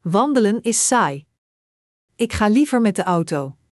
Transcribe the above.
Wandelen is saai. Ik ga liever met de auto.